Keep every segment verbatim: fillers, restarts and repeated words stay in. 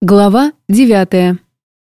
Глава девятая.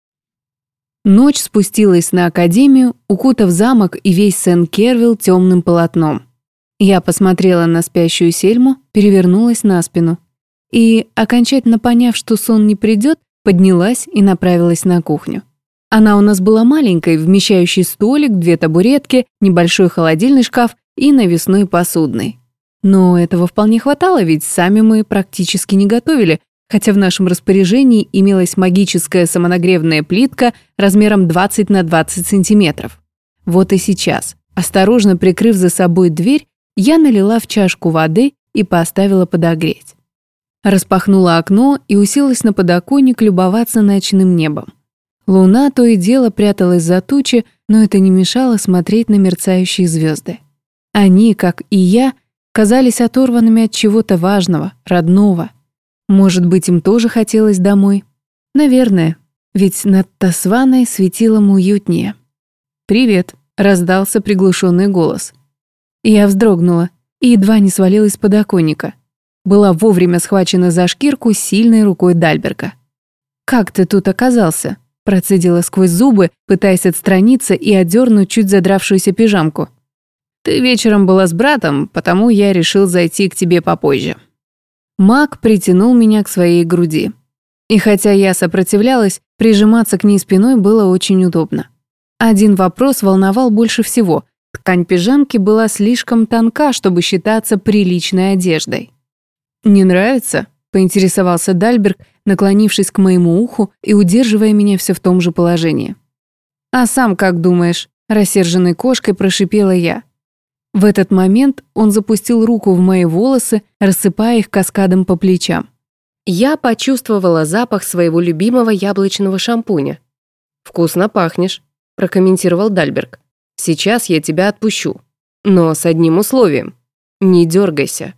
Ночь спустилась на Академию, укутав замок и весь Сен-Кервилл темным полотном. Я посмотрела на спящую Сельму, перевернулась на спину. И, окончательно поняв, что сон не придет, поднялась и направилась на кухню. Она у нас была маленькой, вмещающей столик, две табуретки, небольшой холодильный шкаф и навесной посудный. Но этого вполне хватало, ведь сами мы практически не готовили, хотя в нашем распоряжении имелась магическая самонагревная плитка размером двадцать на двадцать сантиметров. Вот и сейчас, осторожно прикрыв за собой дверь, я налила в чашку воды и поставила подогреть. Распахнула окно и уселась на подоконник любоваться ночным небом. Луна то и дело пряталась за тучи, но это не мешало смотреть на мерцающие звезды. Они, как и я, казались оторванными от чего-то важного, родного. Может быть, им тоже хотелось домой? Наверное, ведь над Тасваной светилом уютнее. «Привет», — раздался приглушенный голос. Я вздрогнула и едва не свалилась с подоконника. Была вовремя схвачена за шкирку сильной рукой Дальберга. «Как ты тут оказался?» — процедила сквозь зубы, пытаясь отстраниться и отдернуть чуть задравшуюся пижамку. «Ты вечером была с братом, потому я решил зайти к тебе попозже». Маг притянул меня к своей груди. И хотя я сопротивлялась, прижиматься к ней спиной было очень удобно. Один вопрос волновал больше всего. Ткань пижамки была слишком тонка, чтобы считаться приличной одеждой. «Не нравится?» — поинтересовался Дальберг, наклонившись к моему уху и удерживая меня все в том же положении. «А сам как думаешь?» — рассерженной кошкой прошипела я. В этот момент он запустил руку в мои волосы, рассыпая их каскадом по плечам. Я почувствовала запах своего любимого яблочного шампуня. «Вкусно пахнешь», — прокомментировал Дальберг. «Сейчас я тебя отпущу. Но с одним условием. Не дергайся».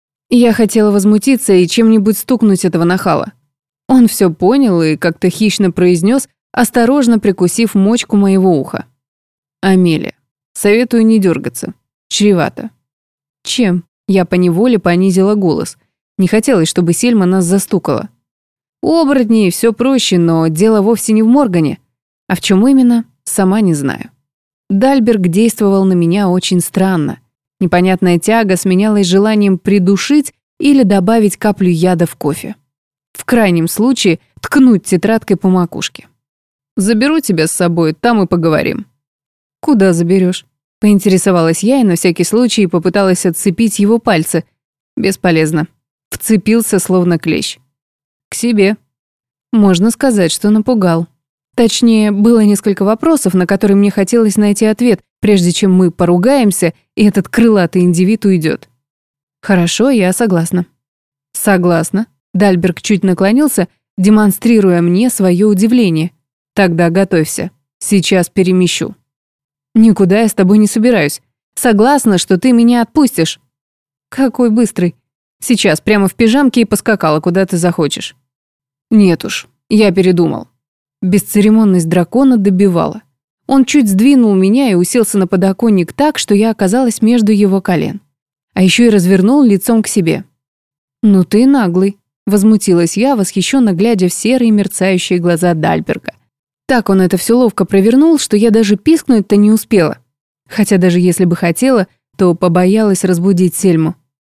Я хотела возмутиться и чем-нибудь стукнуть этого нахала. Он все понял и как-то хищно произнес, осторожно прикусив мочку моего уха. «Амелия, советую не дергаться. Чревато». «Чем?» Я поневоле понизила голос. Не хотелось, чтобы Сельма нас застукала. У оборотней все проще, но дело вовсе не в Моргане. А в чем именно, сама не знаю. Дальберг действовал на меня очень странно. Непонятная тяга сменялась желанием придушить или добавить каплю яда в кофе. В крайнем случае ткнуть тетрадкой по макушке. «Заберу тебя с собой, там и поговорим». «Куда заберешь?» Поинтересовалась я и на всякий случай попыталась отцепить его пальцы. Бесполезно. Вцепился, словно клещ. «К себе». Можно сказать, что напугал. Точнее, было несколько вопросов, на которые мне хотелось найти ответ, прежде чем мы поругаемся, и этот крылатый индивид уйдет. «Хорошо, я согласна». «Согласна». Дальберг чуть наклонился, демонстрируя мне свое удивление. «Тогда готовься. Сейчас перемещу». «Никуда я с тобой не собираюсь. Согласна, что ты меня отпустишь». «Какой быстрый. Сейчас прямо в пижамке и поскакала, куда ты захочешь». «Нет уж, я передумал». Бесцеремонность дракона добивала. Он чуть сдвинул меня и уселся на подоконник так, что я оказалась между его колен. А еще и развернул лицом к себе. «Ну ты наглый», — возмутилась я, восхищенно глядя в серые мерцающие глаза Дальберга. Так он это все ловко провернул, что я даже пискнуть-то не успела. Хотя даже если бы хотела, то побоялась разбудить Сельму.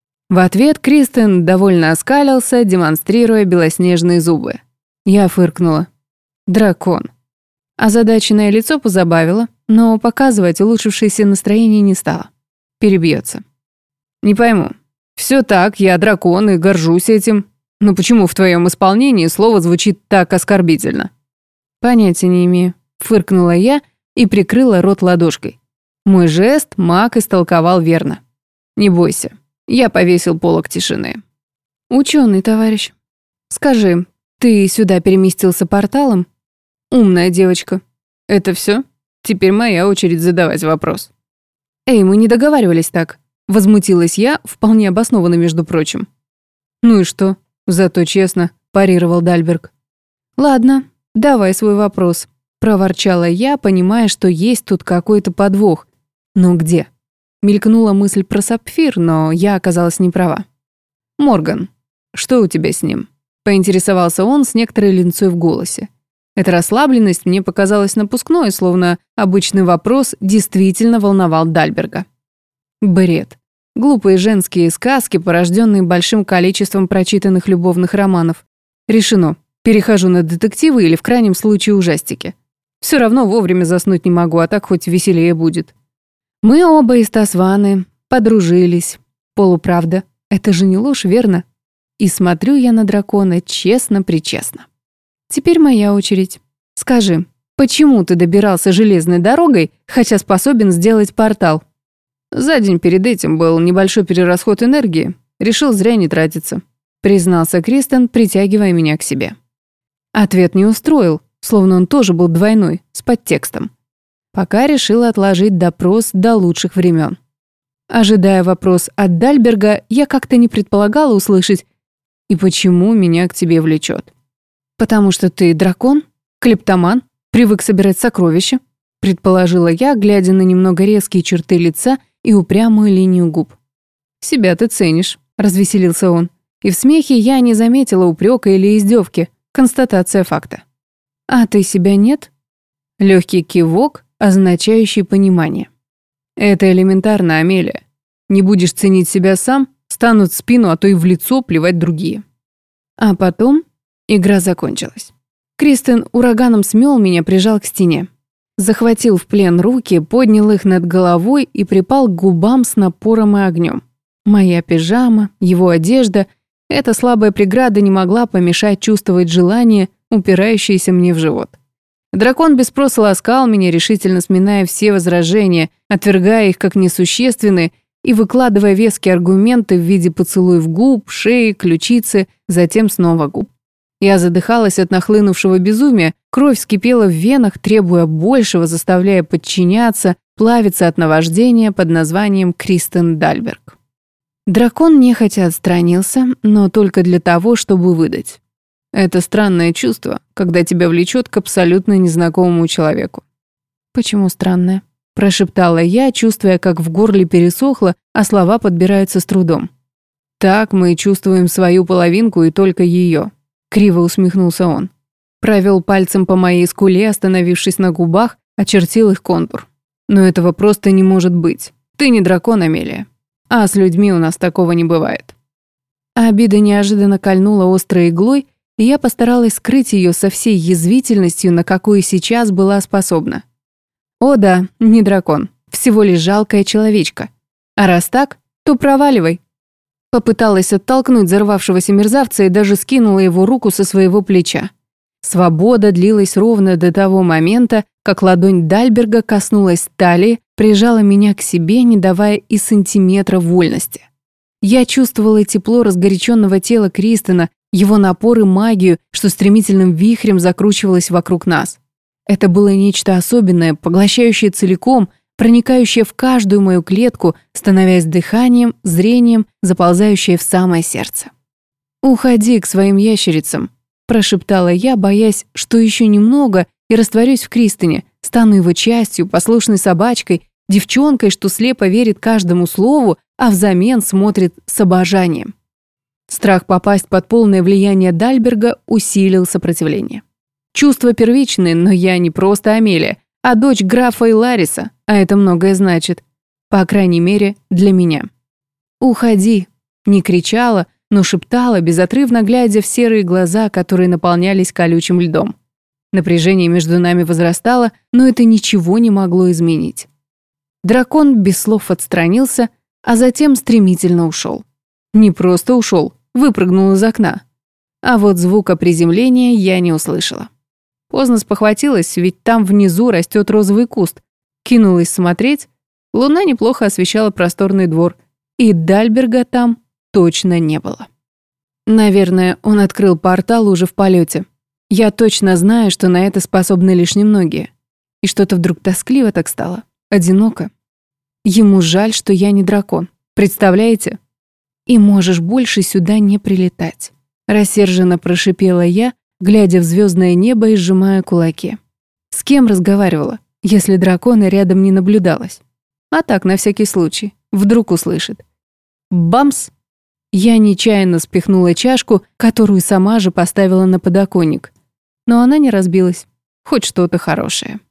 В ответ Кристен довольно оскалился, демонстрируя белоснежные зубы. Я фыркнула. Дракон. Озадаченное лицо позабавило, но показывать улучшившееся настроение не стало. Перебьется. «Не пойму. Все так, я дракон и горжусь этим. Но почему в твоем исполнении слово звучит так оскорбительно?» «Понятия не имею», — фыркнула я и прикрыла рот ладошкой. Мой жест маг истолковал верно. «Не бойся, я повесил полог тишины». «Ученый, товарищ. Скажи, ты сюда переместился порталом?» «Умная девочка. Это все? Теперь моя очередь задавать вопрос». «Эй, мы не договаривались так», — возмутилась я, вполне обоснованно, между прочим. «Ну и что? Зато честно», — парировал Дальберг. «Ладно. «Давай свой вопрос», — проворчала я, понимая, что есть тут какой-то подвох. Но где? Мелькнула мысль про сапфир, но я оказалась не права. «Морган, что у тебя с ним?» Поинтересовался он с некоторой линцой в голосе. Эта расслабленность мне показалась напускной, словно обычный вопрос действительно волновал Дальберга. Бред. Глупые женские сказки, порожденные большим количеством прочитанных любовных романов. Решено. Перехожу на детективы или в крайнем случае ужастики. Все равно вовремя заснуть не могу, а так хоть веселее будет. Мы оба из Тасваны, подружились. Полуправда. Это же не ложь, верно? И смотрю я на дракона честно-причестно. Теперь моя очередь. Скажи, почему ты добирался железной дорогой, хотя способен сделать портал? За день перед этим был небольшой перерасход энергии. Решил зря не тратиться. Признался Кристен, притягивая меня к себе. Ответ не устроил, словно он тоже был двойной, с подтекстом. Пока решила отложить допрос до лучших времен. Ожидая вопрос от Дальберга, я как-то не предполагала услышать «И почему меня к тебе влечет?» «Потому что ты дракон, клептоман, привык собирать сокровища», предположила я, глядя на немного резкие черты лица и упрямую линию губ. «Себя ты ценишь», — развеселился он. И в смехе я не заметила упрека или издевки, констатация факта. «А ты себя нет?» Легкий кивок, означающий понимание. «Это элементарно, Амелия. Не будешь ценить себя сам, станут в спину, а то и в лицо плевать другие». А потом игра закончилась. Кристен ураганом смел меня, прижал к стене. Захватил в плен руки, поднял их над головой и припал к губам с напором и огнем. Моя пижама, его одежда — эта слабая преграда не могла помешать чувствовать желание, упирающееся мне в живот. Дракон без спроса ласкал меня, решительно сминая все возражения, отвергая их как несущественные и выкладывая веские аргументы в виде поцелуев губ, шеи, ключицы, затем снова губ. Я задыхалась от нахлынувшего безумия, кровь вскипела в венах, требуя большего, заставляя подчиняться, плавиться от наваждения под названием Кристен Дальберг. Дракон нехотя отстранился, но только для того, чтобы выдать. Это странное чувство, когда тебя влечет к абсолютно незнакомому человеку. «Почему странное?» – прошептала я, чувствуя, как в горле пересохло, а слова подбираются с трудом. «Так мы чувствуем свою половинку и только ее», – криво усмехнулся он. Провел пальцем по моей скуле, остановившись на губах, очертил их контур. «Но этого просто не может быть. Ты не дракон, Амелия. А с людьми у нас такого не бывает». Обида неожиданно кольнула острой иглой, и я постаралась скрыть ее со всей язвительностью, на какую сейчас была способна. О да, не дракон, всего лишь жалкая человечка. А раз так, то проваливай. Попыталась оттолкнуть взорвавшегося мерзавца и даже скинула его руку со своего плеча. Свобода длилась ровно до того момента, как ладонь Дальберга коснулась талии, прижала меня к себе, не давая и сантиметра вольности. Я чувствовала тепло разгоряченного тела Кристена, его напор и магию, что стремительным вихрем закручивалось вокруг нас. Это было нечто особенное, поглощающее целиком, проникающее в каждую мою клетку, становясь дыханием, зрением, заползающее в самое сердце. «Уходи к своим ящерицам», – прошептала я, боясь, что еще немного и растворюсь в Кристене, стану его частью, послушной собачкой, девчонкой, что слепо верит каждому слову, а взамен смотрит с обожанием. Страх попасть под полное влияние Дальберга усилил сопротивление. Чувства первичные, но я не просто Амелия, а дочь графа и Лариса, а это многое значит. По крайней мере, для меня. «Уходи!» Не кричала, но шептала, безотрывно глядя в серые глаза, которые наполнялись колючим льдом. Напряжение между нами возрастало, но это ничего не могло изменить. Дракон без слов отстранился, а затем стремительно ушел. Не просто ушел, выпрыгнул из окна. А вот звука приземления я не услышала. Поздно спохватилась, ведь там внизу растет розовый куст. Кинулась смотреть. Луна неплохо освещала просторный двор, и Дальберга там точно не было. Наверное, он открыл портал уже в полете. Я точно знаю, что на это способны лишь немногие. И что-то вдруг тоскливо так стало, одиноко. Ему жаль, что я не дракон. Представляете? И можешь больше сюда не прилетать. Рассерженно прошипела я, глядя в звездное небо и сжимая кулаки. С кем разговаривала, если дракона рядом не наблюдалось? А так, на всякий случай. Вдруг услышит. Бамс! Я нечаянно спихнула чашку, которую сама же поставила на подоконник. Но она не разбилась. Хоть что-то хорошее.